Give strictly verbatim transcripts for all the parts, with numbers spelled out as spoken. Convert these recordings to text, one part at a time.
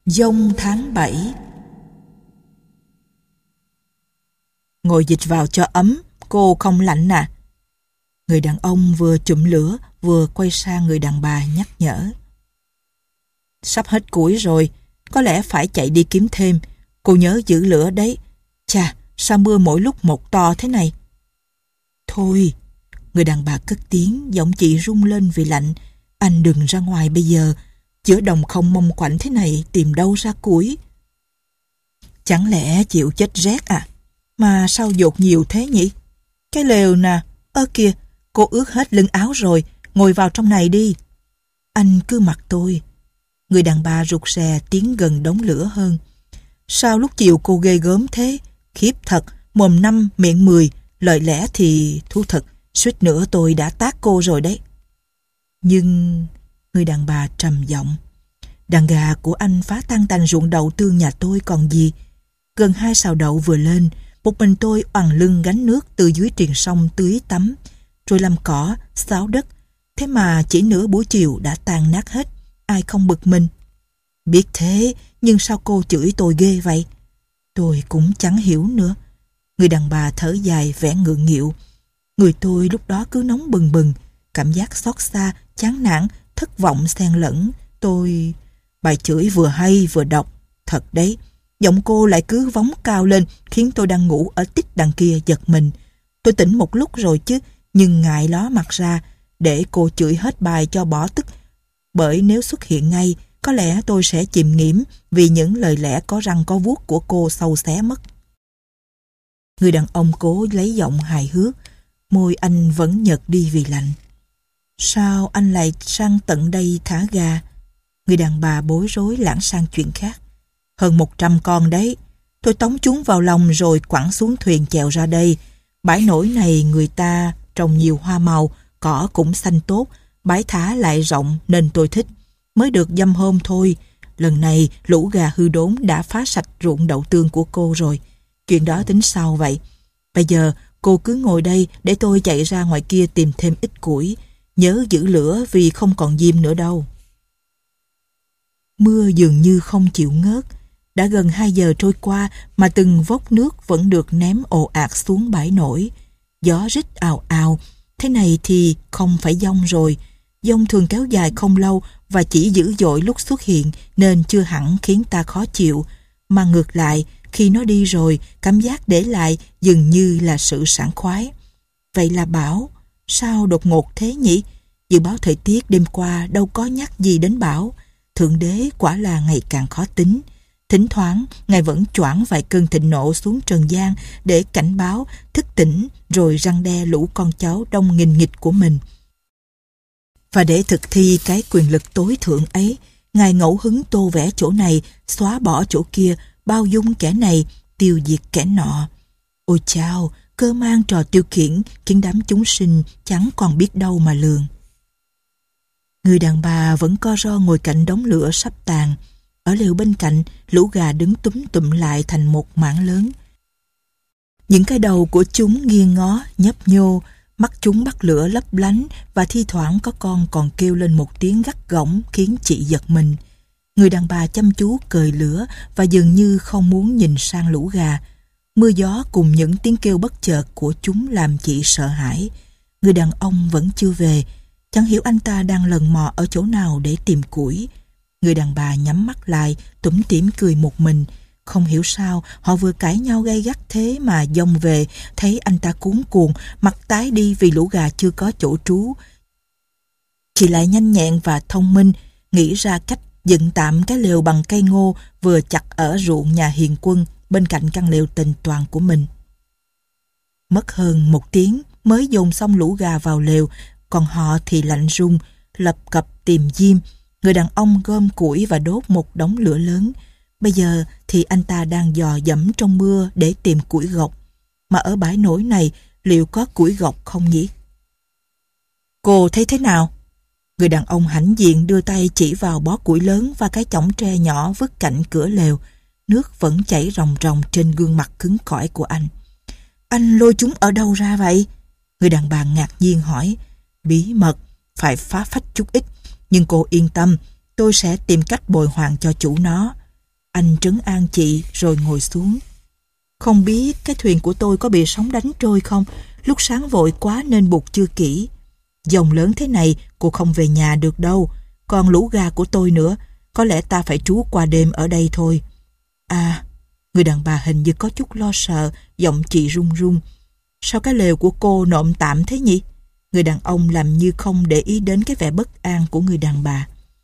Giông tháng bảy. Ngồi dịch vào cho ấm, cô không lạnh à? Người đàn ông vừa chụm lửa vừa quay sang người đàn bà nhắc nhở. Sắp hết củi rồi, có lẽ phải chạy đi kiếm thêm. Cô nhớ giữ lửa đấy. Chà, sao mưa mỗi lúc một to thế này? Thôi, người đàn bà cất tiếng, giọng chị rung lên vì lạnh. Anh đừng ra ngoài bây giờ. Giữa đồng không mông quạnh thế này tìm đâu ra củi? Chẳng lẽ chịu chết rét à? Mà sao dột nhiều thế nhỉ? Cái lều nè, ơ kìa, cô ướt hết lưng áo rồi, ngồi vào trong này đi. Anh cứ mặc tôi. Người đàn bà rụt rè tiến gần đống lửa hơn. Sao lúc chiều cô ghê gớm thế? Khiếp thật, mồm năm miệng mười, lời lẽ thì thú thật, suýt nữa tôi đã tát cô rồi đấy. Nhưng... Người đàn bà trầm giọng. Đàn gà của anh phá tan tành ruộng đậu tương nhà tôi còn gì. Gần hai sào đậu vừa lên, một mình tôi oằn lưng gánh nước từ dưới triền sông tưới tắm, rồi làm cỏ, xáo đất. Thế mà chỉ nửa buổi chiều đã tan nát hết. Ai không bực mình? Biết thế, nhưng sao cô chửi tôi ghê vậy? Tôi cũng chẳng hiểu nữa. Người đàn bà thở dài vẻ ngượng nghịu. Người tôi lúc đó cứ nóng bừng bừng, cảm giác xót xa, chán nản, thất vọng xen lẫn. Tôi... Bài chửi vừa hay vừa độc. Thật đấy, giọng cô lại cứ vóng cao lên, khiến tôi đang ngủ ở tít đằng kia giật mình. Tôi tỉnh một lúc rồi chứ, nhưng ngại ló mặt ra, để cô chửi hết bài cho bỏ tức. Bởi nếu xuất hiện ngay, có lẽ tôi sẽ chìm nghiễm vì những lời lẽ có răng có vuốt của cô sâu xé mất. Người đàn ông cố lấy giọng hài hước, môi anh vẫn nhợt đi vì lạnh. Sao anh lại sang tận đây thả gà? Người đàn bà bối rối lãng sang chuyện khác. Hơn một trăm con đấy. Tôi tống chúng vào lòng rồi quẳng xuống thuyền chèo ra đây. Bãi nổi này người ta trồng nhiều hoa màu, cỏ cũng xanh tốt, bãi thả lại rộng nên tôi thích. Mới được dăm hôm thôi. Lần này lũ gà hư đốn đã phá sạch ruộng đậu tương của cô rồi. Chuyện đó tính sau vậy. Bây giờ cô cứ ngồi đây để tôi chạy ra ngoài kia tìm thêm ít củi. Nhớ giữ lửa vì không còn diêm nữa đâu. Mưa dường như không chịu ngớt. Đã gần hai giờ trôi qua mà từng vốc nước vẫn được ném ồ ạt xuống bãi nổi. Gió rít ào ào. Thế này thì không phải giông rồi. Giông thường kéo dài không lâu và chỉ dữ dội lúc xuất hiện nên chưa hẳn khiến ta khó chịu. Mà ngược lại, khi nó đi rồi, cảm giác để lại dường như là sự sảng khoái. Vậy là bão. Sao đột ngột thế nhỉ? Dự báo thời tiết đêm qua đâu có nhắc gì đến bão. Thượng đế quả là ngày càng khó tính. Thỉnh thoảng, Ngài vẫn choảng vài cơn thịnh nộ xuống trần gian để cảnh báo, thức tỉnh rồi răn đe lũ con cháu đông nghìn nghịch của mình. Và để thực thi cái quyền lực tối thượng ấy, Ngài ngẫu hứng tô vẽ chỗ này, xóa bỏ chỗ kia, bao dung kẻ này, tiêu diệt kẻ nọ. Ôi chao, cơ mang trò tiêu khiển khiến đám chúng sinh chẳng còn biết đâu mà lường. Người đàn bà vẫn co ro ngồi cạnh đống lửa sắp tàn. Ở lều bên cạnh, lũ gà đứng túm tụm lại thành một mảng lớn. Những cái đầu của chúng nghiêng ngó, nhấp nhô, mắt chúng bắt lửa lấp lánh và thi thoảng có con còn kêu lên một tiếng gắt gỏng khiến chị giật mình. Người đàn bà chăm chú cời lửa và dường như không muốn nhìn sang lũ gà. Mưa gió cùng những tiếng kêu bất chợt của chúng làm chị sợ hãi. Người đàn ông vẫn chưa về. Chẳng hiểu anh ta đang lần mò ở chỗ nào để tìm củi. Người đàn bà nhắm mắt lại, tủm tỉm cười một mình. Không hiểu sao họ vừa cãi nhau gay gắt thế mà dông về, thấy anh ta cuống cuồng, mặt tái đi vì lũ gà chưa có chỗ trú. Chị lại nhanh nhẹn và thông minh, nghĩ ra cách dựng tạm cái lều bằng cây ngô vừa chặt ở ruộng nhà Hiền Quân bên cạnh căn lều tình toàn của mình. Mất hơn một tiếng mới dồn xong lũ gà vào lều, còn họ thì lạnh run, lập cập tìm diêm. Người đàn ông gom củi và đốt một đống lửa lớn. Bây giờ thì anh ta đang dò dẫm trong mưa để tìm củi gộc. Mà ở bãi nổi này liệu có củi gộc không nhỉ? Cô thấy thế nào? Người đàn ông hãnh diện đưa tay chỉ vào bó củi lớn và cái chõng tre nhỏ vứt cạnh cửa lều. Nước vẫn chảy ròng ròng trên gương mặt cứng cỏi của anh. Anh lôi chúng ở đâu ra vậy? Người đàn bà ngạc nhiên hỏi. Bí mật, phải phá phách chút ít. Nhưng cô yên tâm, tôi sẽ tìm cách bồi hoàn cho chủ nó. Anh trấn an chị rồi ngồi xuống. Không biết cái thuyền của tôi có bị sóng đánh trôi không? Lúc sáng vội quá nên buộc chưa kỹ. Dòng lớn thế này cô không về nhà được đâu. Còn lũ gà của tôi nữa. Có lẽ ta phải trú qua đêm ở đây thôi. À, người đàn bà hình như có chút lo sợ, giọng chị run run. Sao cái lều của cô nộm tạm thế nhỉ? Người đàn ông làm như không để ý đến cái vẻ bất an của người đàn bà.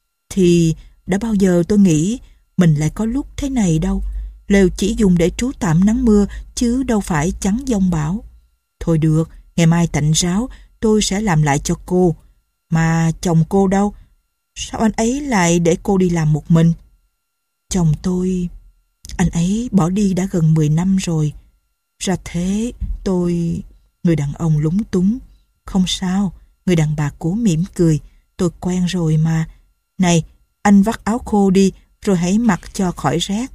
Thì đã bao giờ tôi nghĩ mình lại có lúc thế này đâu. Lều chỉ dùng để trú tạm nắng mưa chứ đâu phải chắn giông bão. Thôi được, ngày mai tạnh ráo tôi sẽ làm lại cho cô. Mà chồng cô đâu? Sao anh ấy lại để cô đi làm một mình? Chồng tôi... Anh ấy bỏ đi đã gần mười năm rồi. Ra thế, tôi... Người đàn ông lúng túng. Không sao, người đàn bà cố mỉm cười. Tôi quen rồi mà. Này, anh vắt áo khô đi, rồi hãy mặc cho khỏi rét.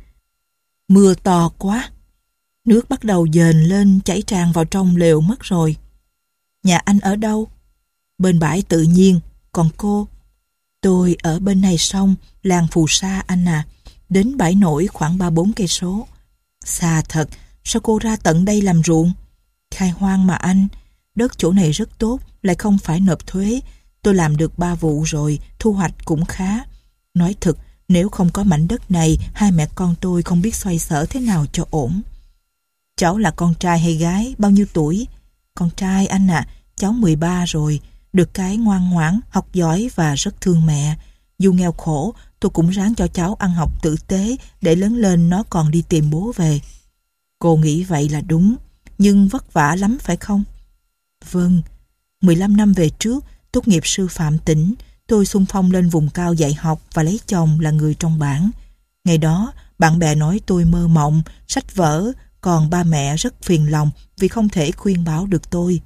Mưa to quá. Nước bắt đầu dền lên chảy tràn vào trong lều mất rồi. Nhà anh ở đâu? Bên bãi tự nhiên. Còn cô? Tôi ở bên này sông, làng Phù Sa anh à. Đến bãi nổi khoảng ba bốn cây số. Xa thật, sao cô ra tận đây làm ruộng? Khai hoang mà anh. Đất chỗ này rất tốt, lại không phải nộp thuế. Tôi làm được ba vụ rồi, thu hoạch cũng khá. Nói thật, nếu không có mảnh đất này, hai mẹ con tôi không biết xoay sở thế nào cho ổn. Cháu là con trai hay gái, bao nhiêu tuổi? Con trai anh ạ, à, cháu mười ba rồi. Được cái ngoan ngoãn, học giỏi và rất thương mẹ. Dù nghèo khổ, tôi cũng ráng cho cháu ăn học tử tế để lớn lên nó còn đi tìm bố về. Cô nghĩ vậy là đúng, nhưng vất vả lắm phải không? Vâng, mười lăm năm về trước, tốt nghiệp sư phạm tỉnh, tôi xung phong lên vùng cao dạy học và lấy chồng là người trong bản. Ngày đó, bạn bè nói tôi mơ mộng, sách vở, còn ba mẹ rất phiền lòng vì không thể khuyên bảo được tôi.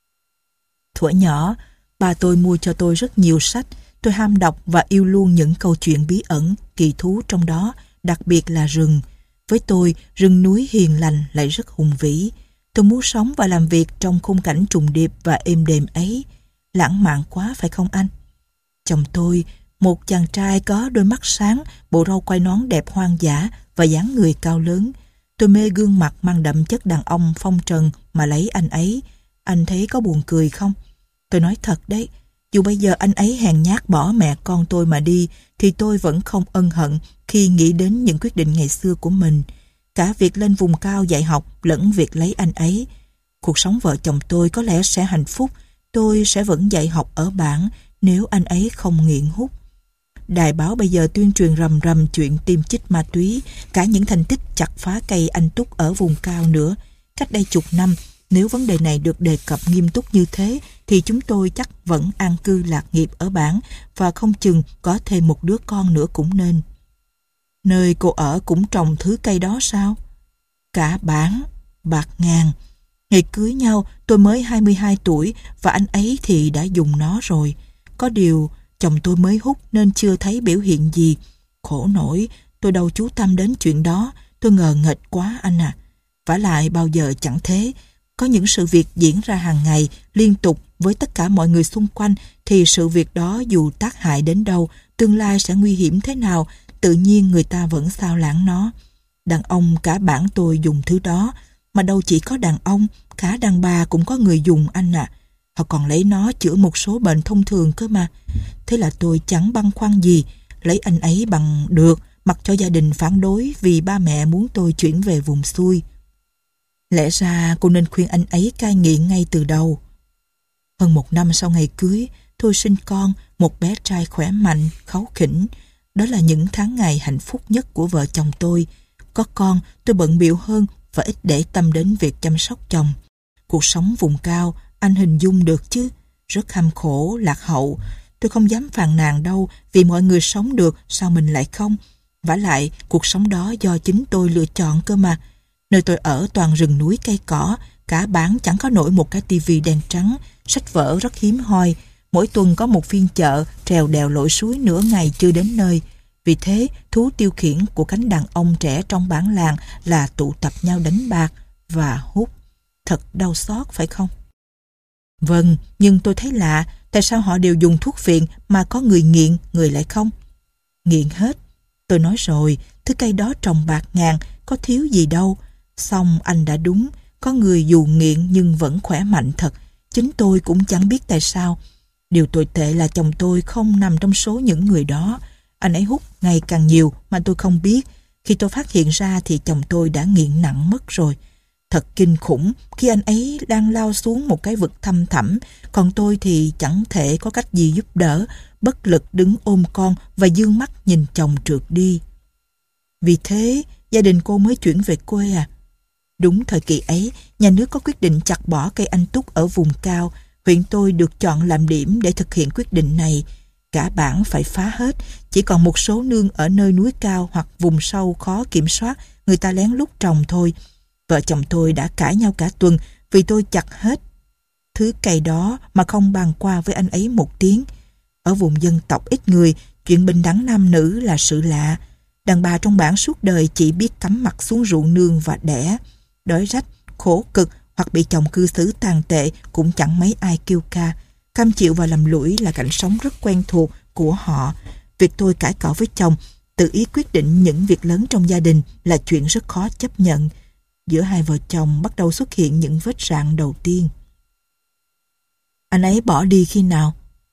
Thuở nhỏ, ba tôi mua cho tôi rất nhiều sách. Tôi ham đọc và yêu luôn những câu chuyện bí ẩn, kỳ thú trong đó, đặc biệt là rừng. Với tôi, rừng núi hiền lành lại rất hùng vĩ. Tôi muốn sống và làm việc trong khung cảnh trùng điệp và êm đềm ấy. Lãng mạn quá phải không anh? Chồng tôi, một chàng trai có đôi mắt sáng, bộ râu quai nón đẹp hoang dã và dáng người cao lớn. Tôi mê gương mặt mang đậm chất đàn ông phong trần mà lấy anh ấy. Anh thấy có buồn cười không? Tôi nói thật đấy, dù bây giờ anh ấy hèn nhát bỏ mẹ con tôi mà đi, thì tôi vẫn không ân hận khi nghĩ đến những quyết định ngày xưa của mình. Cả việc lên vùng cao dạy học lẫn việc lấy anh ấy. Cuộc sống vợ chồng tôi có lẽ sẽ hạnh phúc. Tôi sẽ vẫn dạy học ở bản nếu anh ấy không nghiện hút. Đài báo bây giờ tuyên truyền rầm rầm chuyện tiêm chích ma túy, cả những thành tích chặt phá cây anh túc ở vùng cao nữa. Cách đây chục năm, nếu vấn đề này được đề cập nghiêm túc như thế, thì chúng tôi chắc vẫn an cư lạc nghiệp ở bản và không chừng có thêm một đứa con nữa cũng nên. Nơi cô ở cũng trồng thứ cây đó sao? Cả bản, bạc ngàn. Ngày cưới nhau tôi mới hai mươi hai tuổi và anh ấy thì đã dùng nó rồi. Có điều chồng tôi mới hút nên chưa thấy biểu hiện gì. Khổ nổi, tôi đâu chú tâm đến chuyện đó. Tôi ngờ nghệch quá anh à. Vả lại bao giờ chẳng thế. Có những sự việc diễn ra hàng ngày liên tục với tất cả mọi người xung quanh thì sự việc đó dù tác hại đến đâu, tương lai sẽ nguy hiểm thế nào, tự nhiên người ta vẫn xao lãng nó. Đàn ông cả bản tôi dùng thứ đó, mà đâu chỉ có đàn ông, cả đàn bà cũng có người dùng anh ạ. À. Họ còn lấy nó chữa một số bệnh thông thường cơ mà. Thế là tôi chẳng băn khoăn gì, lấy anh ấy bằng được, mặc cho gia đình phản đối vì ba mẹ muốn tôi chuyển về vùng xuôi. Lẽ ra cô nên khuyên anh ấy cai nghiện ngay từ đầu. Hơn một năm sau ngày cưới, tôi sinh con, một bé trai khỏe mạnh, kháu khỉnh. Đó là những tháng ngày hạnh phúc nhất của vợ chồng tôi. Có con, tôi bận bịu hơn và ít để tâm đến việc chăm sóc chồng. Cuộc sống vùng cao, anh hình dung được chứ, rất kham khổ, lạc hậu. Tôi không dám phàn nàn đâu, vì mọi người sống được, sao mình lại không? Vả lại, cuộc sống đó do chính tôi lựa chọn cơ mà. Nơi tôi ở toàn rừng núi cây cỏ, cả bản chẳng có nổi một cái tivi đen trắng, sách vở rất hiếm hoi. Mỗi tuần có một phiên chợ, trèo đèo lội suối nửa ngày chưa đến nơi. Vì thế, thú tiêu khiển của cánh đàn ông trẻ trong bản làng là tụ tập nhau đánh bạc và hút. Thật đau xót phải không? Vâng, nhưng tôi thấy lạ, tại sao họ đều dùng thuốc phiện mà có người nghiện, người lại không? Nghiện hết. Tôi nói rồi, thứ cây đó trồng bạc ngàn, có thiếu gì đâu. Xong anh đã đúng, có người dù nghiện nhưng vẫn khỏe mạnh thật. Chính tôi cũng chẳng biết tại sao. Điều tồi tệ là chồng tôi không nằm trong số những người đó. Anh ấy hút ngày càng nhiều mà tôi không biết. Khi tôi phát hiện ra thì chồng tôi đã nghiện nặng mất rồi. Thật kinh khủng khi anh ấy đang lao xuống một cái vực thăm thẳm, còn tôi thì chẳng thể có cách gì giúp đỡ, bất lực đứng ôm con và dương mắt nhìn chồng trượt đi. Vì thế, gia đình cô mới chuyển về quê à? Đúng thời kỳ ấy, nhà nước có quyết định chặt bỏ cây anh túc ở vùng cao. Huyện tôi được chọn làm điểm để thực hiện quyết định này. Cả bản phải phá hết, chỉ còn một số nương ở nơi núi cao hoặc vùng sâu khó kiểm soát, người ta lén lút trồng thôi. Vợ chồng tôi đã cãi nhau cả tuần vì tôi chặt hết thứ cây đó mà không bàn qua với anh ấy một tiếng. Ở vùng dân tộc ít người, chuyện bình đẳng nam nữ là sự lạ. Đàn bà trong bản suốt đời chỉ biết cắm mặt xuống ruộng nương và đẻ. Đói rách, khổ cực hoặc bị chồng cư xử tàn tệ cũng chẳng mấy ai kêu ca. Cam chịu và làm lũi là cảnh sống rất quen thuộc của họ. Việc tôi cãi cọ với chồng, tự ý quyết định những việc lớn trong gia đình là chuyện rất khó chấp nhận. Giữa hai vợ chồng bắt đầu xuất hiện những vết rạn đầu tiên. Anh ấy bỏ đi khi nào?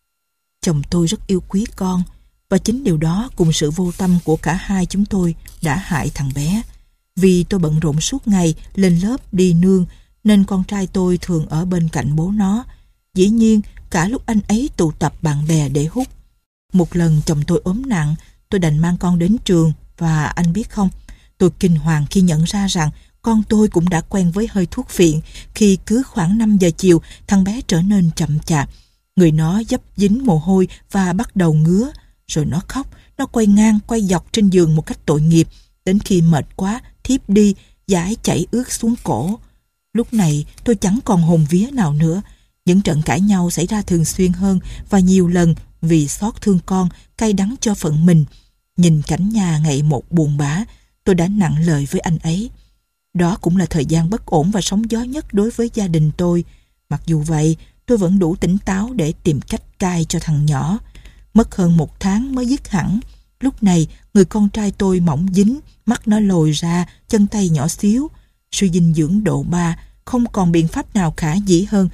Chồng tôi rất yêu quý con, và chính điều đó cùng sự vô tâm của cả hai chúng tôi đã hại thằng bé. Vì tôi bận rộn suốt ngày, lên lớp, đi nương, nên con trai tôi thường ở bên cạnh bố nó. Dĩ nhiên, cả lúc anh ấy tụ tập bạn bè để hút. Một lần chồng tôi ốm nặng, tôi đành mang con đến trường, và anh biết không, tôi kinh hoàng khi nhận ra rằng con tôi cũng đã quen với hơi thuốc phiện. Khi cứ khoảng năm giờ chiều, thằng bé trở nên chậm chạp. Người nó dấp dính mồ hôi và bắt đầu ngứa. Rồi nó khóc, nó quay ngang, quay dọc trên giường một cách tội nghiệp. Đến khi mệt quá, thiếp đi, dãi chảy ướt xuống cổ. Lúc này tôi chẳng còn hồn vía nào nữa. Những trận cãi nhau xảy ra thường xuyên hơn và nhiều lần vì xót thương con, cay đắng cho phận mình. Nhìn cảnh nhà ngày một buồn bã, tôi đã nặng lời với anh ấy. Đó cũng là thời gian bất ổn và sóng gió nhất đối với gia đình tôi. Mặc dù vậy, tôi vẫn đủ tỉnh táo để tìm cách cai cho thằng nhỏ. Mất hơn một tháng mới dứt hẳn. Lúc này, người con trai tôi mỏng dính, mắt nó lồi ra, chân tay nhỏ xíu. Suy dinh dưỡng độ ba, không còn biện pháp nào khả dĩ hơn.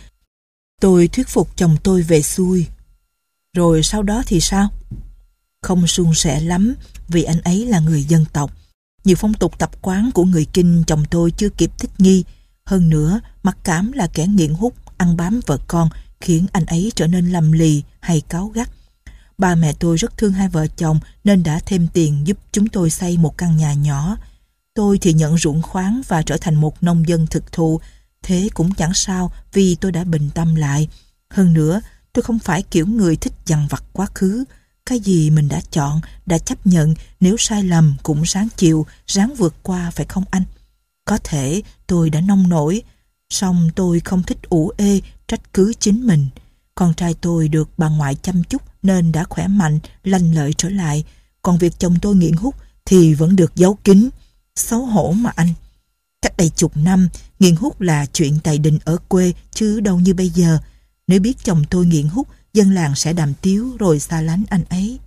Tôi thuyết phục chồng tôi về xuôi. Rồi sau đó thì sao? Không suôn sẻ lắm, vì anh ấy là người dân tộc. Nhiều phong tục tập quán của người Kinh chồng tôi chưa kịp thích nghi. Hơn nữa, mặc cảm là kẻ nghiện hút, ăn bám vợ con, khiến anh ấy trở nên lầm lì hay cáu gắt. Ba mẹ tôi rất thương hai vợ chồng nên đã thêm tiền giúp chúng tôi xây một căn nhà nhỏ. Tôi thì nhận ruộng khoáng và trở thành một nông dân thực thụ. Thế cũng chẳng sao vì tôi đã bình tâm lại. Hơn nữa, tôi không phải kiểu người thích dằn vặt quá khứ. Cái gì mình đã chọn, đã chấp nhận, nếu sai lầm cũng ráng chịu, ráng vượt qua, phải không anh? Có thể tôi đã nông nổi, song tôi không thích ủ ê, trách cứ chính mình. Con trai tôi được bà ngoại chăm chút nên đã khỏe mạnh, lanh lợi trở lại. Còn việc chồng tôi nghiện hút thì vẫn được giấu kín. Xấu hổ mà anh. Cách đây chục năm, nghiện hút là chuyện tày đình ở quê chứ đâu như bây giờ. Nếu biết chồng tôi nghiện hút, dân làng sẽ đàm tiếu rồi xa lánh anh ấy.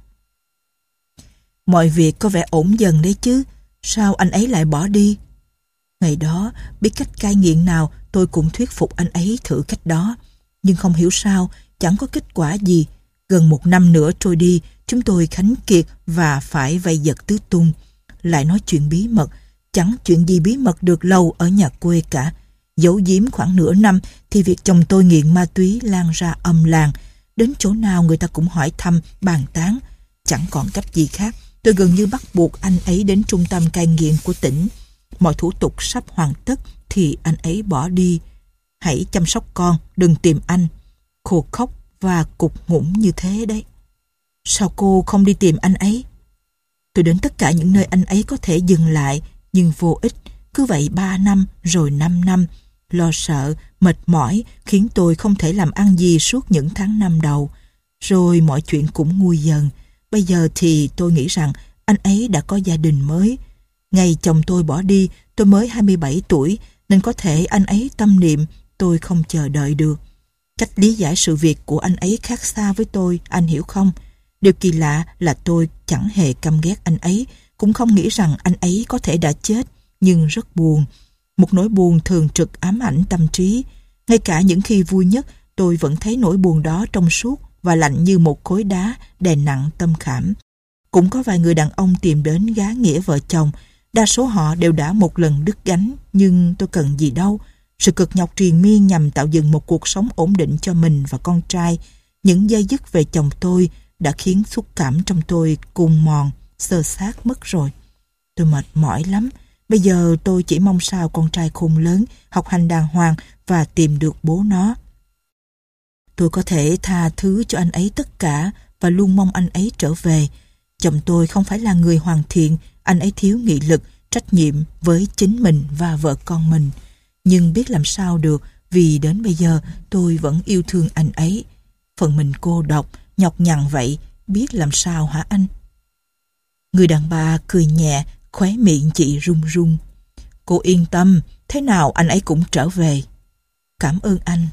Mọi việc có vẻ ổn dần đấy chứ. Sao anh ấy lại bỏ đi? Ngày đó, biết cách cai nghiện nào, tôi cũng thuyết phục anh ấy thử cách đó. Nhưng không hiểu sao, chẳng có kết quả gì. Gần một năm nữa trôi đi, chúng tôi khánh kiệt và phải vay vật tứ tung. Lại nói chuyện bí mật, chẳng chuyện gì bí mật được lâu ở nhà quê cả. Giấu giếm khoảng nửa năm thì việc chồng tôi nghiện ma túy lan ra âm làng. Đến chỗ nào người ta cũng hỏi thăm, bàn tán. Chẳng còn cách gì khác, tôi gần như bắt buộc anh ấy đến trung tâm cai nghiện của tỉnh. Mọi thủ tục sắp hoàn tất thì anh ấy bỏ đi. Hãy chăm sóc con, đừng tìm anh. Khô khóc và cục ngủn như thế đấy. Sao cô không đi tìm anh ấy? Tôi đến tất cả những nơi anh ấy có thể dừng lại, nhưng vô ích. Cứ vậy ba năm, rồi năm năm. Lo sợ, mệt mỏi khiến tôi không thể làm ăn gì suốt những tháng năm đầu. Rồi mọi chuyện cũng nguôi dần. Bây giờ thì tôi nghĩ rằng anh ấy đã có gia đình mới. Ngày chồng tôi bỏ đi, tôi mới hai mươi bảy tuổi, nên có thể anh ấy tâm niệm tôi không chờ đợi được. Cách lý giải sự việc của anh ấy khác xa với tôi, anh hiểu không? Điều kỳ lạ là tôi chẳng hề căm ghét anh ấy, cũng không nghĩ rằng anh ấy có thể đã chết, nhưng rất buồn. Một nỗi buồn thường trực ám ảnh tâm trí. Ngay cả những khi vui nhất, tôi vẫn thấy nỗi buồn đó trong suốt và lạnh như một khối đá đè nặng tâm khảm. Cũng có vài người đàn ông tìm đến gá nghĩa vợ chồng. Đa số họ đều đã một lần đứt gánh, nhưng tôi cần gì đâu. Sự cực nhọc triền miên nhằm tạo dựng một cuộc sống ổn định cho mình và con trai. Những dây dứt về chồng tôi đã khiến xúc cảm trong tôi cùng mòn, xơ xác mất rồi. Tôi mệt mỏi lắm. Bây giờ tôi chỉ mong sao con trai khôn lớn, học hành đàng hoàng và tìm được bố nó. Tôi có thể tha thứ cho anh ấy tất cả và luôn mong anh ấy trở về. Chồng tôi không phải là người hoàn thiện, anh ấy thiếu nghị lực, trách nhiệm với chính mình và vợ con mình. Nhưng biết làm sao được, vì đến bây giờ tôi vẫn yêu thương anh ấy. Phần mình cô độc, nhọc nhằn vậy, biết làm sao hả anh? Người đàn bà cười nhẹ, khóe miệng chị run run. Cô yên tâm, thế nào anh ấy cũng trở về. Cảm ơn anh.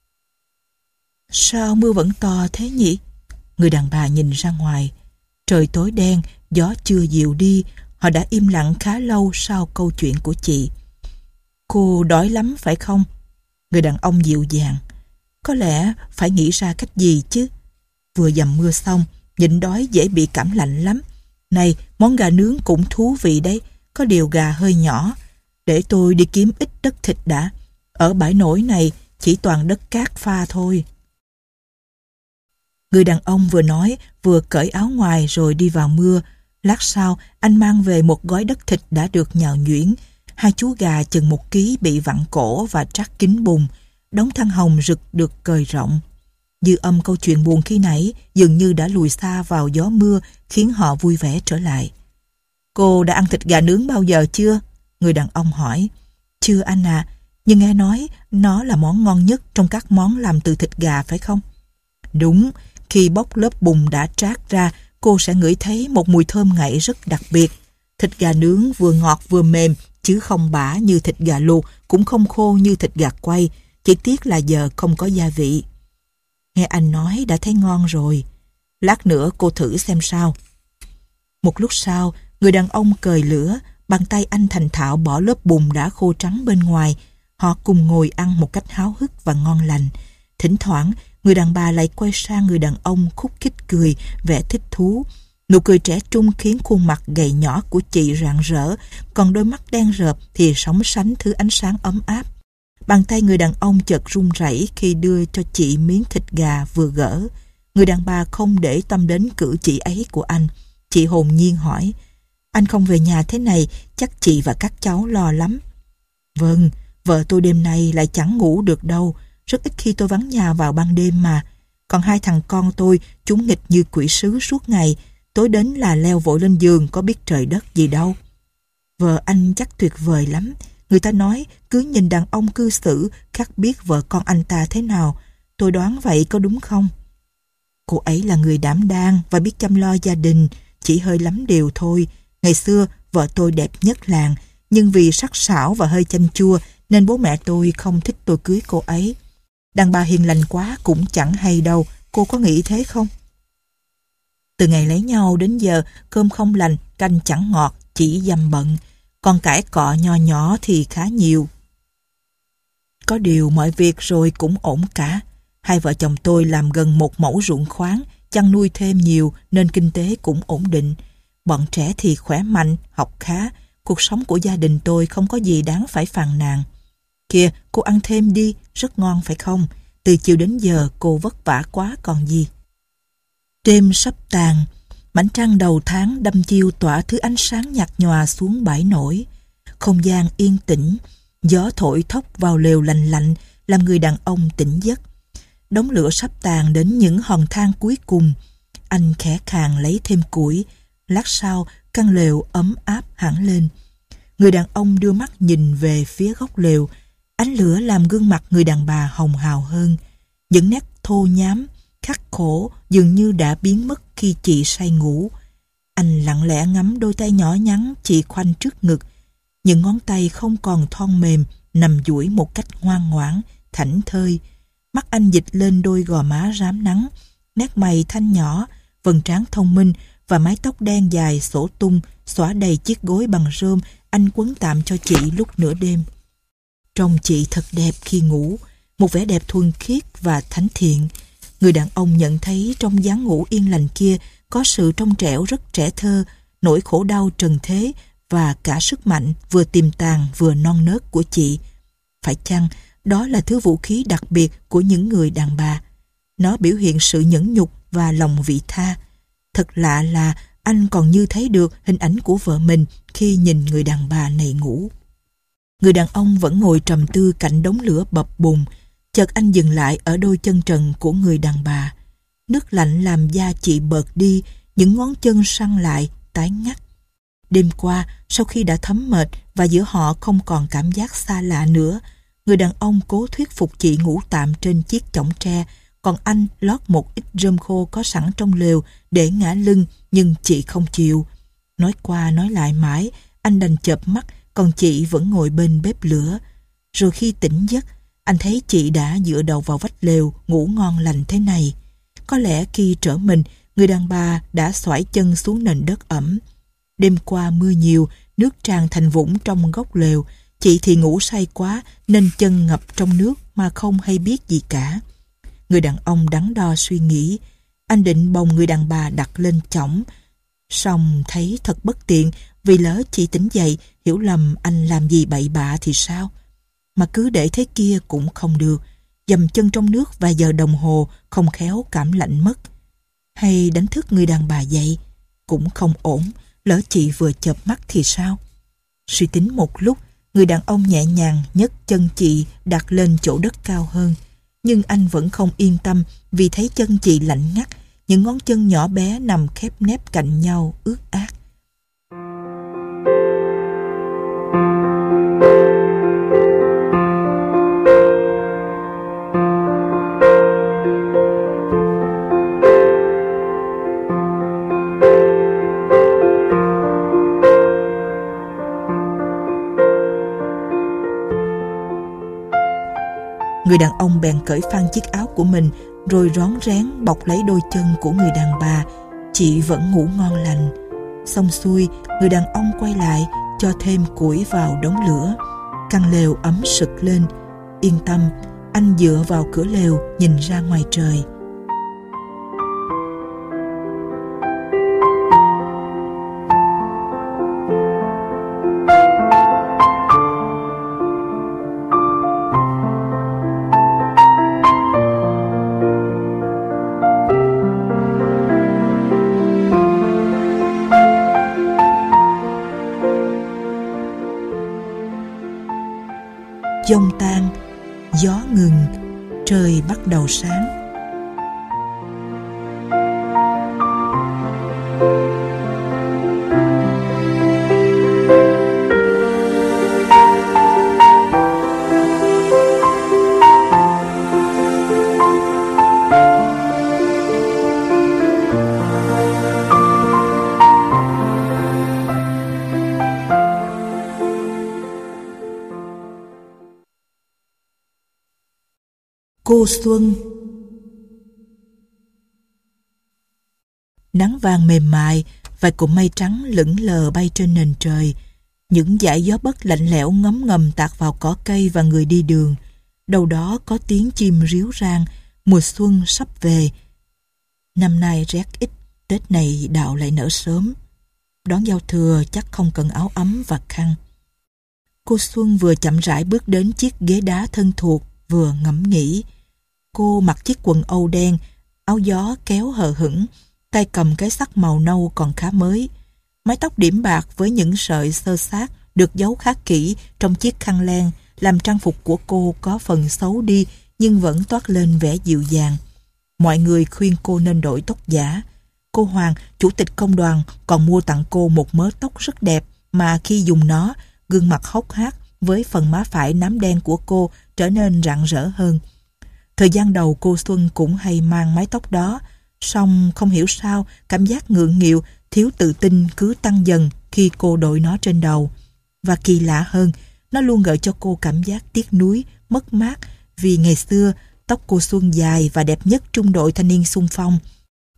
Sao mưa vẫn to thế nhỉ? Người đàn bà nhìn ra ngoài. Trời tối đen, gió chưa dịu đi. Họ đã im lặng khá lâu sau câu chuyện của chị. Cô đói lắm phải không? Người đàn ông dịu dàng. Có lẽ phải nghĩ ra cách gì chứ. Vừa dầm mưa xong, nhịn đói dễ bị cảm lạnh lắm. Này, món gà nướng cũng thú vị đấy. Có điều gà hơi nhỏ. Để tôi đi kiếm ít đất thịt đã. Ở bãi nổi này chỉ toàn đất cát pha thôi. Người đàn ông vừa nói vừa cởi áo ngoài rồi đi vào mưa. Lát sau anh mang về một gói đất thịt đã được nhào nhuyễn. Hai chú gà chừng một ký bị vặn cổ và trát kín bùn. Đống than hồng rực được cời rộng. Dư âm câu chuyện buồn khi nãy dường như đã lùi xa vào gió mưa, khiến họ vui vẻ trở lại. Cô đã ăn thịt gà nướng bao giờ chưa? Người đàn ông hỏi. Chưa anh à, nhưng nghe nói nó là món ngon nhất trong các món làm từ thịt gà phải không? Đúng, khi bóc lớp bùn đã trát ra, cô sẽ ngửi thấy một mùi thơm ngậy rất đặc biệt. Thịt gà nướng vừa ngọt vừa mềm, chứ không bã như thịt gà luộc, cũng không khô như thịt gà quay. Chỉ tiếc là giờ không có gia vị. Nghe anh nói đã thấy ngon rồi. Lát nữa cô thử xem sao. Một lúc sau, người đàn ông cời lửa, bàn tay anh thành thạo bỏ lớp bùn đã khô trắng bên ngoài. Họ cùng ngồi ăn một cách háo hức và ngon lành. Thỉnh thoảng, người đàn bà lại quay sang người đàn ông khúc khích cười, vẻ thích thú. Nụ cười trẻ trung khiến khuôn mặt gầy nhỏ của chị rạng rỡ, còn đôi mắt đen rợp thì sóng sánh thứ ánh sáng ấm áp. Bàn tay người đàn ông chợt run rẩy khi đưa cho chị miếng thịt gà vừa gỡ. Người đàn bà không để tâm đến cử chỉ ấy của anh. Chị hồn nhiên hỏi, anh không về nhà thế này, chắc chị và các cháu lo lắm. Vâng, vợ tôi đêm nay lại chẳng ngủ được đâu. Rất ít khi tôi vắng nhà vào ban đêm mà. Còn hai thằng con tôi, chúng nghịch như quỷ sứ suốt ngày. Tối đến là leo vội lên giường, có biết trời đất gì đâu. Vợ anh chắc tuyệt vời lắm. Người ta nói cứ nhìn đàn ông cư xử khắc biết vợ con anh ta thế nào. Tôi đoán vậy có đúng không? Cô ấy là người đảm đang và biết chăm lo gia đình, chỉ hơi lắm điều thôi. Ngày xưa vợ tôi đẹp nhất làng, nhưng vì sắc sảo và hơi chanh chua nên bố mẹ tôi không thích tôi cưới cô ấy. Đàn bà hiền lành quá cũng chẳng hay đâu, cô có nghĩ thế không? Từ ngày lấy nhau đến giờ, cơm không lành, canh chẳng ngọt, chỉ dăm bận. Còn cải cọ nho nhỏ thì khá nhiều. Có điều mọi việc rồi cũng ổn cả. Hai vợ chồng tôi làm gần một mẫu ruộng khoáng, chăn nuôi thêm nhiều nên kinh tế cũng ổn định. Bọn trẻ thì khỏe mạnh, học khá. Cuộc sống của gia đình tôi không có gì đáng phải phàn nàn. Kìa, cô ăn thêm đi, rất ngon phải không? Từ chiều đến giờ cô vất vả quá còn gì. Đêm sắp tàn, mảnh trăng đầu tháng đâm chiêu tỏa thứ ánh sáng nhạt nhòa xuống bãi nổi. Không gian yên tĩnh, gió thổi thốc vào lều lạnh lạnh làm người đàn ông tỉnh giấc. Đống lửa sắp tàn đến những hòn than cuối cùng. Anh khẽ khàng lấy thêm củi. Lát sau, căn lều ấm áp hẳn lên. Người đàn ông đưa mắt nhìn về phía góc lều. Ánh lửa làm gương mặt người đàn bà hồng hào hơn. Những nét thô nhám, khắc khổ dường như đã biến mất khi chị say ngủ. Anh lặng lẽ ngắm đôi tay nhỏ nhắn chị khoanh trước ngực. Những ngón tay không còn thon mềm, nằm duỗi một cách ngoan ngoãn, thảnh thơi. Mắt anh dịch lên đôi gò má rám nắng, nét mày thanh nhỏ, vầng trán thông minh và mái tóc đen dài xõa tung, xõa đầy chiếc gối bằng rơm anh quấn tạm cho chị lúc nửa đêm. Trông chị thật đẹp khi ngủ, một vẻ đẹp thuần khiết và thánh thiện. Người đàn ông nhận thấy trong dáng ngủ yên lành kia có sự trong trẻo rất trẻ thơ, nỗi khổ đau trần thế và cả sức mạnh vừa tiềm tàng vừa non nớt của chị. Phải chăng đó là thứ vũ khí đặc biệt của những người đàn bà? Nó biểu hiện sự nhẫn nhục và lòng vị tha. Thật lạ là anh còn như thấy được hình ảnh của vợ mình khi nhìn người đàn bà này ngủ. Người đàn ông vẫn ngồi trầm tư cạnh đống lửa bập bùng. Chợt anh dừng lại ở đôi chân trần của người đàn bà. Nước lạnh làm da chị bợt đi, những ngón chân săn lại, tái ngắt. Đêm qua, sau khi đã thấm mệt và giữa họ không còn cảm giác xa lạ nữa, người đàn ông cố thuyết phục chị ngủ tạm trên chiếc chõng tre, còn anh lót một ít rơm khô có sẵn trong lều để ngả lưng, nhưng chị không chịu. Nói qua nói lại mãi, anh đành chợp mắt, còn chị vẫn ngồi bên bếp lửa. Rồi khi tỉnh giấc, anh thấy chị đã dựa đầu vào vách lều, ngủ ngon lành thế này. Có lẽ khi trở mình, người đàn bà đã xoải chân xuống nền đất ẩm. Đêm qua mưa nhiều, nước tràn thành vũng trong góc lều. Chị thì ngủ say quá nên chân ngập trong nước mà không hay biết gì cả. Người đàn ông đắn đo suy nghĩ. Anh định bồng người đàn bà đặt lên chõng, song thấy thật bất tiện, vì lỡ chị tỉnh dậy hiểu lầm anh làm gì bậy bạ thì sao? Mà cứ để thế kia cũng không được. Dầm chân trong nước vài giờ đồng hồ không khéo cảm lạnh mất. Hay đánh thức người đàn bà dậy cũng không ổn, lỡ chị vừa chợp mắt thì sao? Suy tính một lúc, người đàn ông nhẹ nhàng nhấc chân chị đặt lên chỗ đất cao hơn. Nhưng anh vẫn không yên tâm vì thấy chân chị lạnh ngắt, những ngón chân nhỏ bé nằm khép nép cạnh nhau ướt át. Người đàn ông bèn cởi phăng chiếc áo của mình, rồi rón rén bọc lấy đôi chân của người đàn bà. Chị vẫn ngủ ngon lành. Xong xuôi, người đàn ông quay lại, cho thêm củi vào đống lửa. Căn lều ấm sực lên. Yên tâm, anh dựa vào cửa lều nhìn ra ngoài trời. Giông tan, gió ngừng, trời bắt đầu sáng. Cô Xuân. Nắng vàng mềm mại, vài cụm mây trắng lững lờ bay trên nền trời. Những dải gió bất lạnh lẽo ngấm ngầm tạt vào cỏ cây và người đi đường. Đâu đó có tiếng chim ríu rang, mùa xuân sắp về. Năm nay rét ít, Tết này đạo lại nở sớm. Đón giao thừa chắc không cần áo ấm và khăn. Cô Xuân vừa chậm rãi bước đến chiếc ghế đá thân thuộc, vừa ngẫm nghĩ. Cô mặc chiếc quần âu đen, áo gió kéo hờ hững, tay cầm cái xắt màu nâu còn khá mới. Mái tóc điểm bạc với những sợi xơ xát được giấu khá kỹ trong chiếc khăn len, làm trang phục của cô có phần xấu đi nhưng vẫn toát lên vẻ dịu dàng. Mọi người khuyên cô nên đổi tóc giả. Cô Hoàng, chủ tịch công đoàn, còn mua tặng cô một mớ tóc rất đẹp mà khi dùng nó, gương mặt hốc hác với phần má phải nám đen của cô trở nên rạng rỡ hơn. Thời gian đầu cô Xuân cũng hay mang mái tóc đó, song không hiểu sao cảm giác ngượng nghịu, thiếu tự tin cứ tăng dần khi cô đội nó trên đầu. Và kỳ lạ hơn, nó luôn gợi cho cô cảm giác tiếc nuối, mất mát vì ngày xưa tóc cô Xuân dài và đẹp nhất trung đội thanh niên xung phong.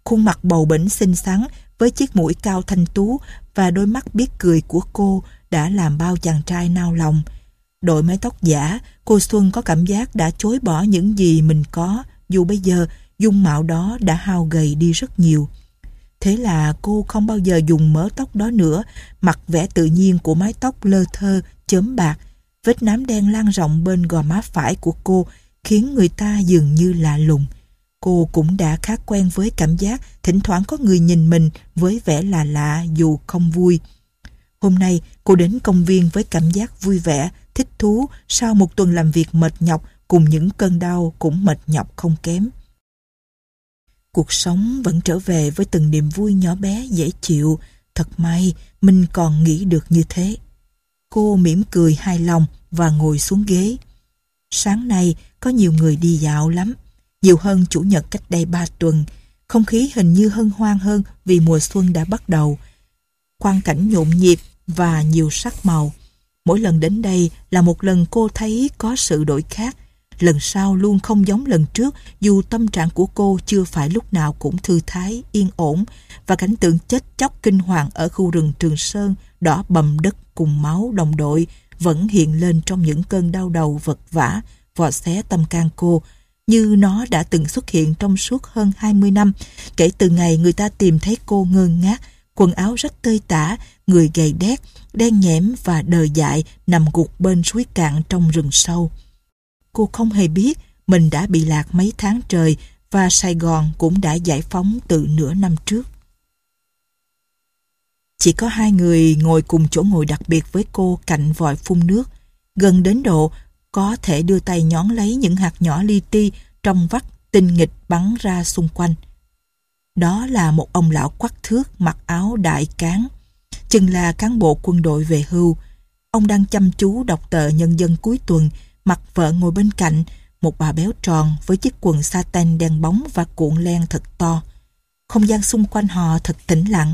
Khuôn mặt bầu bĩnh xinh xắn với chiếc mũi cao thanh tú và đôi mắt biết cười của cô đã làm bao chàng trai nao lòng. Đội mái tóc giả, cô Xuân có cảm giác đã chối bỏ những gì mình có, dù bây giờ dung mạo đó đã hao gầy đi rất nhiều. Thế là cô không bao giờ dùng mớ tóc đó nữa, mặc vẻ tự nhiên của mái tóc lơ thơ, chớm bạc. Vết nám đen lan rộng bên gò má phải của cô khiến người ta dường như lạ lùng. Cô cũng đã khá quen với cảm giác thỉnh thoảng có người nhìn mình với vẻ là lạ dù không vui. Hôm nay cô đến công viên với cảm giác vui vẻ, thích thú sau một tuần làm việc mệt nhọc cùng những cơn đau cũng mệt nhọc không kém. Cuộc sống vẫn trở về với từng niềm vui nhỏ bé dễ chịu. Thật may mình còn nghĩ được như thế. Cô mỉm cười hài lòng và ngồi xuống ghế. Sáng nay có nhiều người đi dạo lắm, nhiều hơn chủ nhật cách đây ba tuần. Không khí hình như hân hoan hơn vì mùa xuân đã bắt đầu. Quang cảnh nhộn nhịp và nhiều sắc màu. Mỗi lần đến đây là một lần cô thấy có sự đổi khác. Lần sau luôn không giống lần trước, dù tâm trạng của cô chưa phải lúc nào cũng thư thái, yên ổn, và cảnh tượng chết chóc kinh hoàng ở khu rừng Trường Sơn đỏ bầm đất cùng máu đồng đội vẫn hiện lên trong những cơn đau đầu vật vã, vò xé tâm can cô, như nó đã từng xuất hiện trong suốt hơn hai mươi năm, kể từ ngày người ta tìm thấy cô ngơ ngác, quần áo rách tơi tả, người gầy đét, đen nhẽm và đờ dại nằm gục bên suối cạn trong rừng sâu. Cô không hề biết mình đã bị lạc mấy tháng trời và Sài Gòn cũng đã giải phóng từ nửa năm trước. Chỉ có hai người ngồi cùng chỗ ngồi đặc biệt với cô cạnh vòi phun nước, gần đến độ có thể đưa tay nhón lấy những hạt nhỏ li ti trong vắt tinh nghịch bắn ra xung quanh. Đó là một ông lão quắc thước mặc áo đại cán, chừng là cán bộ quân đội về hưu. Ông đang chăm chú đọc tờ Nhân dân cuối tuần, mặt vợ ngồi bên cạnh, một bà béo tròn với chiếc quần satin đen bóng và cuộn len thật to. Không gian xung quanh họ thật tĩnh lặng.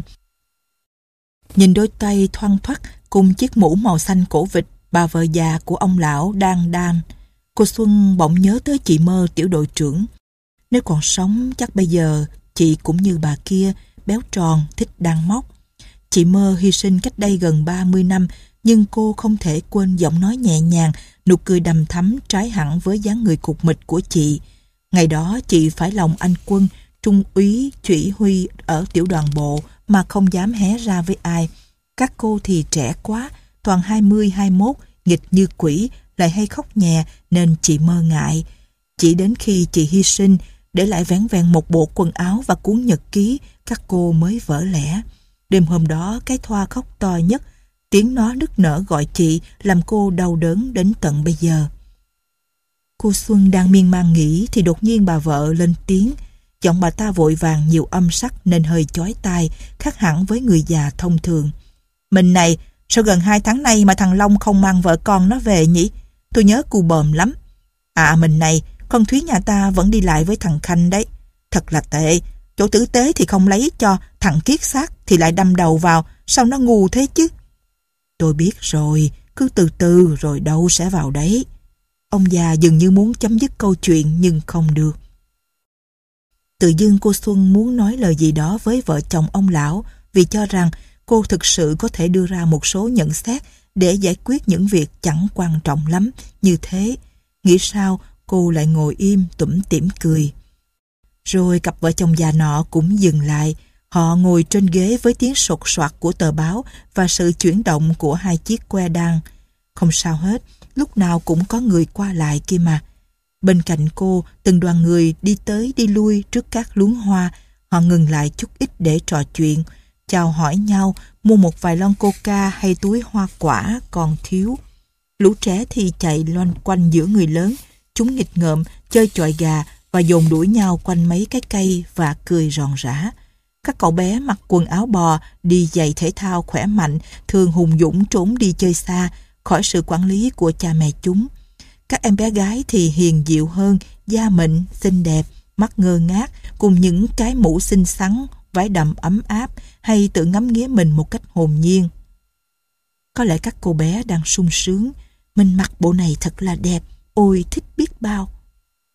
Nhìn đôi tay thoăn thoắt cùng chiếc mũ màu xanh cổ vịt bà vợ già của ông lão đang đan, cô Xuân bỗng nhớ tới chị Mơ tiểu đội trưởng. Nếu còn sống chắc bây giờ chị cũng như bà kia, béo tròn, thích đan móc. Chị Mơ hy sinh cách đây gần ba mươi năm, nhưng cô không thể quên giọng nói nhẹ nhàng, nụ cười đằm thắm trái hẳn với dáng người cục mịch của chị. Ngày đó chị phải lòng anh Quân, trung úy chỉ huy ở tiểu đoàn bộ mà không dám hé ra với ai. Các cô thì trẻ quá, toàn hai mươi, hai mươi mốt, nghịch như quỷ, lại hay khóc nhè nên chị Mơ ngại. Chỉ đến khi chị hy sinh, để lại vẻn vẹn một bộ quần áo và cuốn nhật ký, các cô mới vỡ lẽ. Đêm hôm đó, cái Thoa khóc to nhất, tiếng nó nức nở gọi chị làm cô đau đớn đến tận bây giờ. Cô Xuân đang miên man nghĩ thì đột nhiên bà vợ lên tiếng. Giọng bà ta vội vàng nhiều âm sắc nên hơi chói tai, khác hẳn với người già thông thường. Mình này, sao gần hai tháng nay mà thằng Long không mang vợ con nó về nhỉ? Tôi nhớ cu bờm lắm. À mình này, con Thúy nhà ta vẫn đi lại với thằng Khanh đấy. Thật là tệ, chỗ tử tế thì không lấy cho, thằng kiết xác thì lại đâm đầu vào, sao nó ngu thế chứ? Tôi biết rồi, cứ từ từ rồi đâu sẽ vào đấy. Ông già dường như muốn chấm dứt câu chuyện nhưng không được. Tự dưng cô Xuân muốn nói lời gì đó với vợ chồng ông lão vì cho rằng cô thực sự có thể đưa ra một số nhận xét để giải quyết những việc chẳng quan trọng lắm như thế. Nghĩ sao cô lại ngồi im tủm tỉm cười. Rồi cặp vợ chồng già nọ cũng dừng lại. Họ ngồi trên ghế với tiếng sột soạt của tờ báo và sự chuyển động của hai chiếc que đan. Không sao hết, lúc nào cũng có người qua lại kia mà. Bên cạnh cô, từng đoàn người đi tới đi lui trước các luống hoa. Họ ngừng lại chút ít để trò chuyện, chào hỏi nhau, mua một vài lon coca hay túi hoa quả còn thiếu. Lũ trẻ thì chạy loanh quanh giữa người lớn, chúng nghịch ngợm, chơi chọi gà và dồn đuổi nhau quanh mấy cái cây và cười ròn rã. Các cậu bé mặc quần áo bò, đi giày thể thao khỏe mạnh, thường hùng dũng trốn đi chơi xa, khỏi sự quản lý của cha mẹ chúng. Các em bé gái thì hiền dịu hơn, da mịn, xinh đẹp, mắt ngơ ngác, cùng những cái mũ xinh xắn, váy đầm ấm áp, hay tự ngắm nghía mình một cách hồn nhiên. Có lẽ các cô bé đang sung sướng, mình mặc bộ này thật là đẹp, ôi thích biết bao.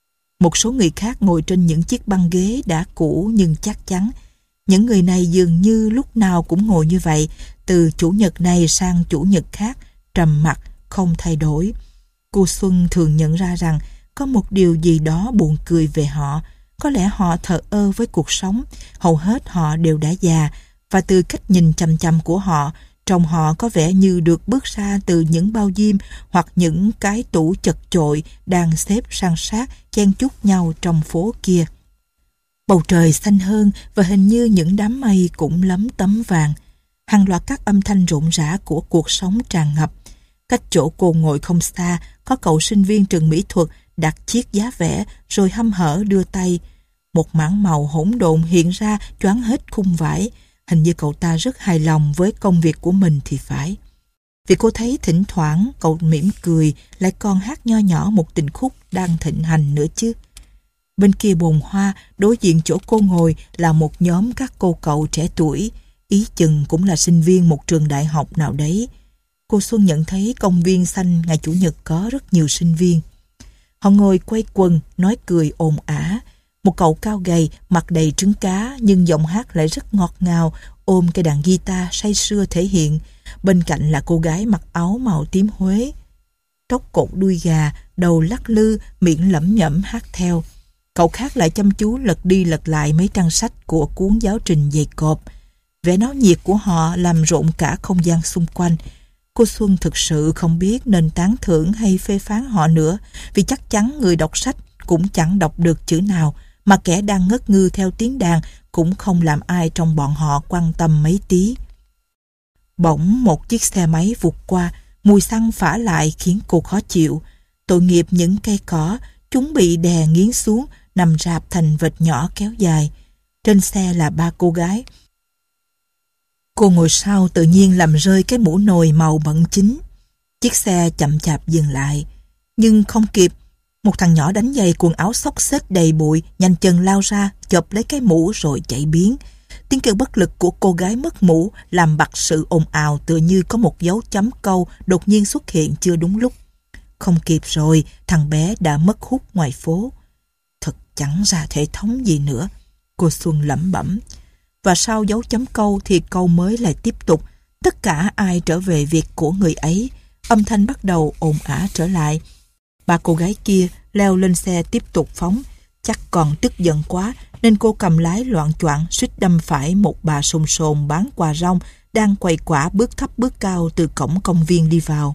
Một số người khác ngồi trên những chiếc băng ghế đã cũ nhưng chắc chắn. Những người này dường như lúc nào cũng ngồi như vậy, từ chủ nhật này sang chủ nhật khác, trầm mặc, không thay đổi. Cô Xuân thường nhận ra rằng có một điều gì đó buồn cười về họ. Có lẽ họ thờ ơ với cuộc sống, hầu hết họ đều đã già, và từ cách nhìn chằm chằm của họ, trông họ có vẻ như được bước ra từ những bao diêm hoặc những cái tủ chật chội đang xếp san sát chen chúc nhau trong phố kia. Bầu trời xanh hơn và hình như những đám mây cũng lấm tấm vàng. Hàng loạt các âm thanh rộn rã của cuộc sống tràn ngập. Cách chỗ cô ngồi không xa, có cậu sinh viên trường mỹ thuật đặt chiếc giá vẽ rồi hăm hở đưa tay. Một mảng màu hỗn độn hiện ra choáng hết khung vải. Hình như cậu ta rất hài lòng với công việc của mình thì phải. Vì cô thấy thỉnh thoảng cậu mỉm cười lại còn hát nho nhỏ một tình khúc đang thịnh hành nữa chứ. Bên kia bồn hoa, đối diện chỗ cô ngồi là một nhóm các cô cậu trẻ tuổi, ý chừng cũng là sinh viên một trường đại học nào đấy. Cô Xuân nhận thấy công viên xanh ngày Chủ nhật có rất nhiều sinh viên. Họ ngồi quay quần, nói cười ồn ả. Một cậu cao gầy, mặt đầy trứng cá nhưng giọng hát lại rất ngọt ngào, ôm cây đàn guitar say sưa thể hiện. Bên cạnh là cô gái mặc áo màu tím Huế, tóc cột đuôi gà, đầu lắc lư, miệng lẩm nhẩm hát theo. Cậu khác lại chăm chú lật đi lật lại mấy trang sách của cuốn giáo trình dày cộp. Vẻ náo nhiệt của họ làm rộn cả không gian xung quanh. Cô Xuân thực sự không biết nên tán thưởng hay phê phán họ nữa, vì chắc chắn người đọc sách cũng chẳng đọc được chữ nào, mà kẻ đang ngất ngư theo tiếng đàn cũng không làm ai trong bọn họ quan tâm mấy tí. Bỗng một chiếc xe máy vụt qua, mùi xăng phả lại khiến cô khó chịu. Tội nghiệp những cây cỏ, chúng bị đè nghiến xuống, nằm rạp thành vệt nhỏ kéo dài. Trên xe là ba cô gái. Cô ngồi sau tự nhiên làm rơi cái mũ nồi màu bẩn chín. Chiếc xe chậm chạp dừng lại, nhưng không kịp. Một thằng nhỏ đánh giày quần áo xốc xếch đầy bụi nhanh chân lao ra, chộp lấy cái mũ rồi chạy biến. Tiếng kêu bất lực của cô gái mất mũ làm bặt sự ồn ào, tựa như có một dấu chấm câu đột nhiên xuất hiện chưa đúng lúc. Không kịp rồi, thằng bé đã mất hút ngoài phố. Thật chẳng ra thể thống gì nữa, cô Xuân lẩm bẩm. Và sau dấu chấm câu thì câu mới lại tiếp tục. Tất cả ai trở về việc của người ấy. Âm thanh bắt đầu ồn ả trở lại. Ba cô gái kia leo lên xe tiếp tục phóng. Chắc còn tức giận quá nên cô cầm lái loạng choạng suýt đâm phải một bà sồn sồn bán quà rong đang quầy quả bước thấp bước cao từ cổng công viên đi vào.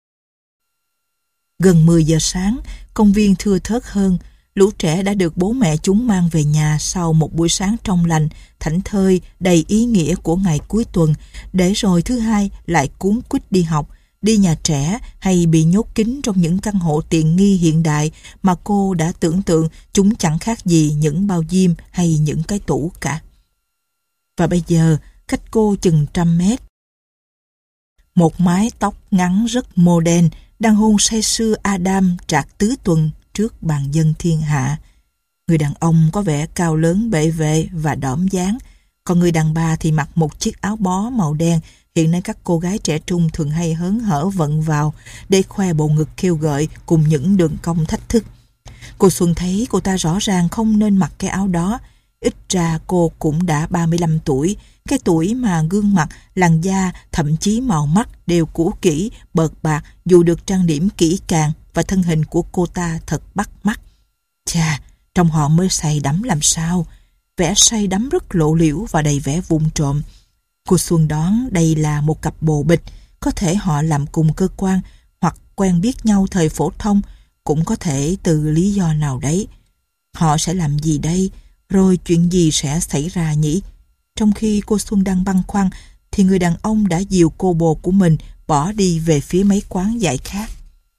Gần mười giờ sáng, công viên thưa thớt hơn. Lũ trẻ đã được bố mẹ chúng mang về nhà sau một buổi sáng trong lành, thảnh thơi, đầy ý nghĩa của ngày cuối tuần, để rồi thứ hai lại cuống quýt đi học, đi nhà trẻ hay bị nhốt kín trong những căn hộ tiện nghi hiện đại mà cô đã tưởng tượng chúng chẳng khác gì những bao diêm hay những cái tủ cả. Và bây giờ, cách cô chừng trăm mét, một mái tóc ngắn rất modern đang hôn say sưa Adam trạc tứ tuần trước bàn dân thiên hạ. Người đàn ông có vẻ cao lớn bệ vệ và đỏm dáng, còn người đàn bà thì mặc một chiếc áo bó màu đen. Hiện nay các cô gái trẻ trung thường hay hớn hở vận vào để khoe bộ ngực khiêu gợi cùng những đường cong thách thức. Cô Xuân thấy cô ta rõ ràng không nên mặc cái áo đó. Ít ra cô cũng đã ba mươi lăm tuổi, cái tuổi mà gương mặt, làn da, thậm chí màu mắt đều cũ kỹ, bợt bạc dù được trang điểm kỹ càng, và thân hình của cô ta thật bắt mắt. Chà, trong họ mới say đắm làm sao. Vẻ say đắm rất lộ liễu và đầy vẻ vụng trộm. Cô Xuân đoán đây là một cặp bồ bịch, có thể họ làm cùng cơ quan hoặc quen biết nhau thời phổ thông, cũng có thể từ lý do nào đấy. Họ sẽ làm gì đây? Rồi chuyện gì sẽ xảy ra nhỉ? Trong khi cô Xuân đang băn khoăn thì người đàn ông đã dìu cô bồ của mình bỏ đi về phía mấy quán dạy khác.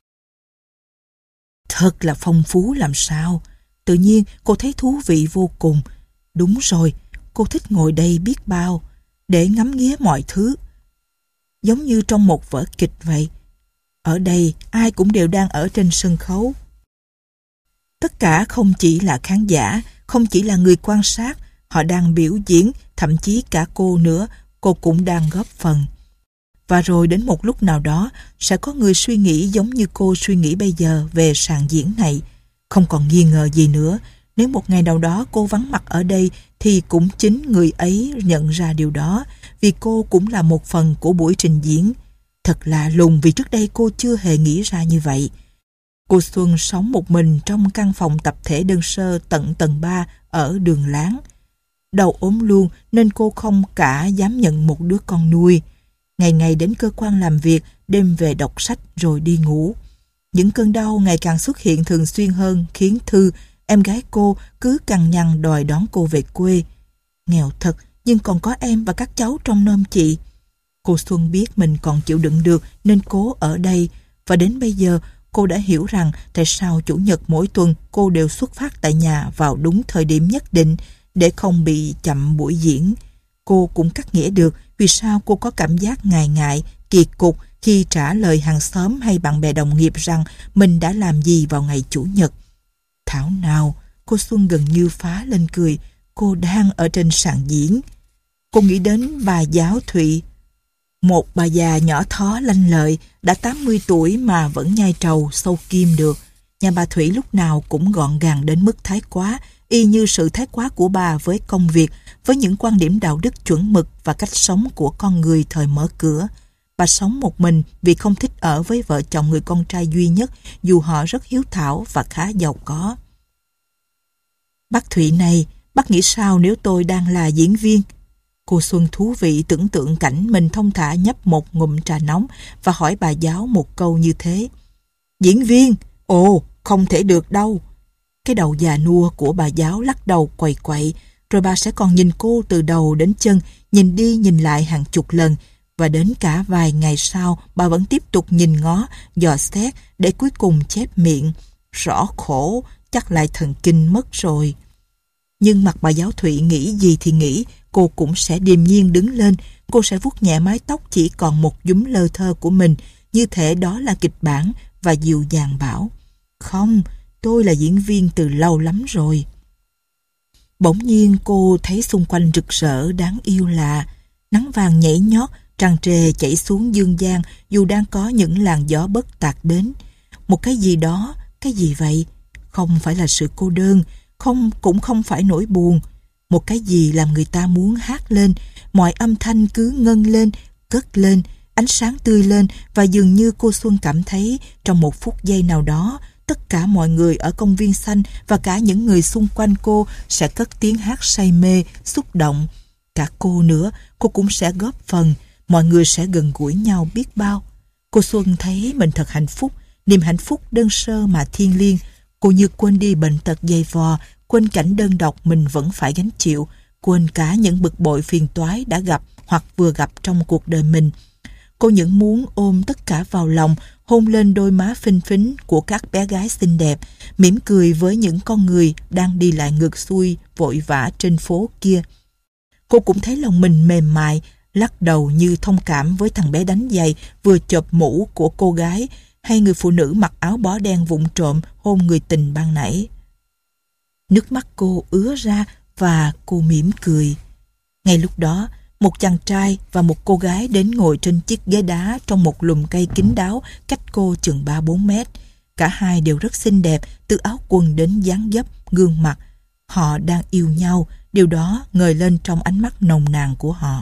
Thật là phong phú làm sao. Tự nhiên cô thấy thú vị vô cùng. Đúng rồi, cô thích ngồi đây biết bao, để ngắm nghía mọi thứ. Giống như trong một vở kịch vậy. Ở đây ai cũng đều đang ở trên sân khấu. Tất cả không chỉ là khán giả, không chỉ là người quan sát, họ đang biểu diễn, thậm chí cả cô nữa, cô cũng đang góp phần. Và rồi đến một lúc nào đó, sẽ có người suy nghĩ giống như cô suy nghĩ bây giờ về sàn diễn này. Không còn nghi ngờ gì nữa, nếu một ngày nào đó cô vắng mặt ở đây thì cũng chính người ấy nhận ra điều đó, vì cô cũng là một phần của buổi trình diễn. Thật lạ lùng vì trước đây cô chưa hề nghĩ ra như vậy. Cô Xuân sống một mình trong căn phòng tập thể đơn sơ tận tầng ba ở Đường Láng. Đầu ốm luôn nên cô không cả dám nhận một đứa con nuôi. Ngày ngày đến cơ quan làm việc, đêm về đọc sách rồi đi ngủ. Những cơn đau ngày càng xuất hiện thường xuyên hơn khiến Thư, em gái cô, cứ cằn nhằn đòi đón cô về quê. Nghèo thật nhưng còn có em và các cháu trong nom chị. Cô Xuân biết mình còn chịu đựng được nên cố ở đây, và đến bây giờ cô đã hiểu rằng tại sao chủ nhật mỗi tuần cô đều xuất phát tại nhà vào đúng thời điểm nhất định để không bị chậm buổi diễn. Cô cũng cắt nghĩa được vì sao cô có cảm giác ngại ngại, kiệt cục khi trả lời hàng xóm hay bạn bè đồng nghiệp rằng mình đã làm gì vào ngày chủ nhật. Thảo nào, cô Xuân gần như phá lên cười, cô đang ở trên sàn diễn. Cô nghĩ đến bà giáo Thụy, một bà già nhỏ thó lanh lợi, đã tám mươi tuổi mà vẫn nhai trầu sâu kim được. Nhà bà Thủy lúc nào cũng gọn gàng đến mức thái quá, y như sự thái quá của bà với công việc, với những quan điểm đạo đức chuẩn mực và cách sống của con người thời mở cửa. Bà sống một mình vì không thích ở với vợ chồng người con trai duy nhất, dù họ rất hiếu thảo và khá giàu có. Bác Thụy này, bác nghĩ sao nếu tôi đang là diễn viên? Cô Xuân thú vị tưởng tượng cảnh mình thong thả nhấp một ngụm trà nóng và hỏi bà giáo một câu như thế. Diễn viên? Ồ, không thể được đâu. Cái đầu già nua của bà giáo lắc đầu quậy quậy, rồi bà sẽ còn nhìn cô từ đầu đến chân, nhìn đi nhìn lại hàng chục lần, và đến cả vài ngày sau bà vẫn tiếp tục nhìn ngó, dò xét để cuối cùng chép miệng. Rõ khổ, chắc lại thần kinh mất rồi. Nhưng mặt bà giáo Thụy nghĩ gì thì nghĩ, cô cũng sẽ điềm nhiên đứng lên, cô sẽ vuốt nhẹ mái tóc chỉ còn một dúm lơ thơ của mình, như thể đó là kịch bản, và dịu dàng bảo, không, tôi là diễn viên từ lâu lắm rồi. Bỗng nhiên cô thấy xung quanh rực rỡ đáng yêu lạ, nắng vàng nhảy nhót, tràn trề chảy xuống dương gian dù đang có những làn gió bất tạc đến. Một cái gì đó, cái gì vậy? Không phải là sự cô đơn, không cũng không phải nỗi buồn. Một cái gì làm người ta muốn hát lên, mọi âm thanh cứ ngân lên, cất lên, ánh sáng tươi lên, và dường như cô Xuân cảm thấy trong một phút giây nào đó, tất cả mọi người ở công viên xanh và cả những người xung quanh cô sẽ cất tiếng hát say mê, xúc động. Cả cô nữa, cô cũng sẽ góp phần, mọi người sẽ gần gũi nhau biết bao. Cô Xuân thấy mình thật hạnh phúc, niềm hạnh phúc đơn sơ mà thiêng liêng. Cô như quên đi bệnh tật dày vò, quên cảnh đơn độc mình vẫn phải gánh chịu, quên cả những bực bội phiền toái đã gặp hoặc vừa gặp trong cuộc đời mình. Cô những muốn ôm tất cả vào lòng, hôn lên đôi má phinh phính của các bé gái xinh đẹp, mỉm cười với những con người đang đi lại ngược xuôi vội vã trên phố kia. Cô cũng thấy lòng mình mềm mại, lắc đầu như thông cảm với thằng bé đánh giày vừa chộp mũ của cô gái, hay người phụ nữ mặc áo bó đen vụng trộm hôn người tình ban nãy. Nước mắt cô ứa ra và cô mỉm cười. Ngay lúc đó, một chàng trai và một cô gái đến ngồi trên chiếc ghế đá trong một lùm cây kín đáo cách cô chừng ba bốn mét. Cả hai đều rất xinh đẹp, từ áo quần đến dáng dấp, gương mặt. Họ đang yêu nhau, điều đó ngời lên trong ánh mắt nồng nàn của họ.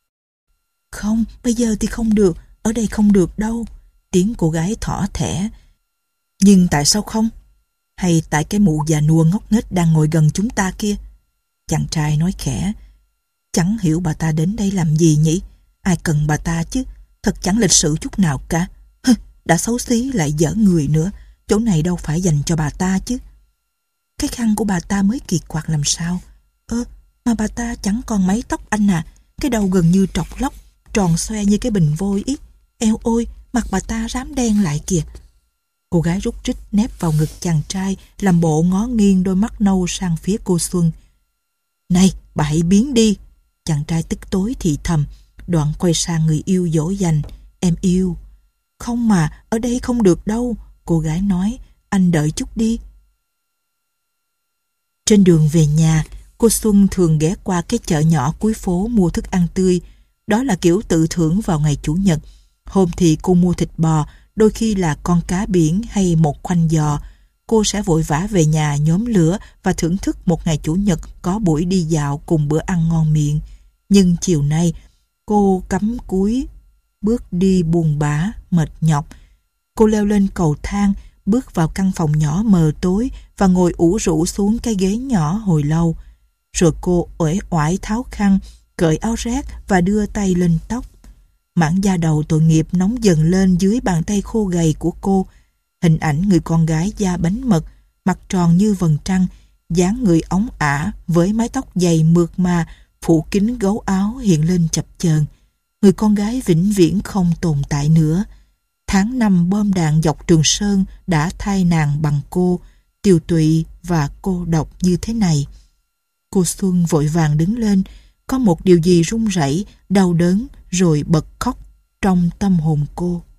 Không, bây giờ thì không được, ở đây không được đâu. Tiếng cô gái thỏ thẻ. Nhưng tại sao không? Hay tại cái mụ già nua ngốc nghếch đang ngồi gần chúng ta kia? Chàng trai nói khẽ. Chẳng hiểu bà ta đến đây làm gì nhỉ? Ai cần bà ta chứ? Thật chẳng lịch sự chút nào cả. Hừ, đã xấu xí lại dở người nữa. Chỗ này đâu phải dành cho bà ta chứ. Cái khăn của bà ta mới kỳ quặc làm sao? Ơ, mà bà ta chẳng còn mái tóc anh à. Cái đầu gần như trọc lóc, tròn xoe như cái bình vôi ý. Eo ôi, mặt bà ta rám đen lại kìa. Cô gái rút rít nép vào ngực chàng trai, làm bộ ngó nghiêng đôi mắt nâu sang phía cô Xuân. Này, bà hãy biến đi. Chàng trai tức tối thì thầm, đoạn quay sang người yêu dỗ dành. Em yêu. Không mà, ở đây không được đâu. Cô gái nói, anh đợi chút đi. Trên đường về nhà, cô Xuân thường ghé qua cái chợ nhỏ cuối phố mua thức ăn tươi. Đó là kiểu tự thưởng vào ngày chủ nhật. Hôm thì cô mua thịt bò, đôi khi là con cá biển hay một khoanh giò. cô sẽ vội vã về nhà nhóm lửa và thưởng thức một ngày Chủ nhật có buổi đi dạo cùng bữa ăn ngon miệng. Nhưng chiều nay, cô cắm cúi, bước đi buồn bã, mệt nhọc. Cô leo lên cầu thang, bước vào căn phòng nhỏ mờ tối và ngồi ủ rũ xuống cái ghế nhỏ hồi lâu. Rồi cô uể oải tháo khăn, cởi áo rét và đưa tay lên tóc. Mảng da đầu tội nghiệp nóng dần lên dưới bàn tay khô gầy của cô. Hình ảnh người con gái da bánh mật, mặt tròn như vầng trăng, dáng người óng ả với mái tóc dày mượt mà phủ kín gấu áo hiện lên chập chờn. Người con gái vĩnh viễn không tồn tại nữa. Tháng năm bom đạn dọc Trường Sơn đã thay nàng bằng cô, tiều tụy và cô độc như thế này. Cô Xuân vội vàng đứng lên, có một điều gì run rẩy, đau đớn rồi bật khóc trong tâm hồn cô.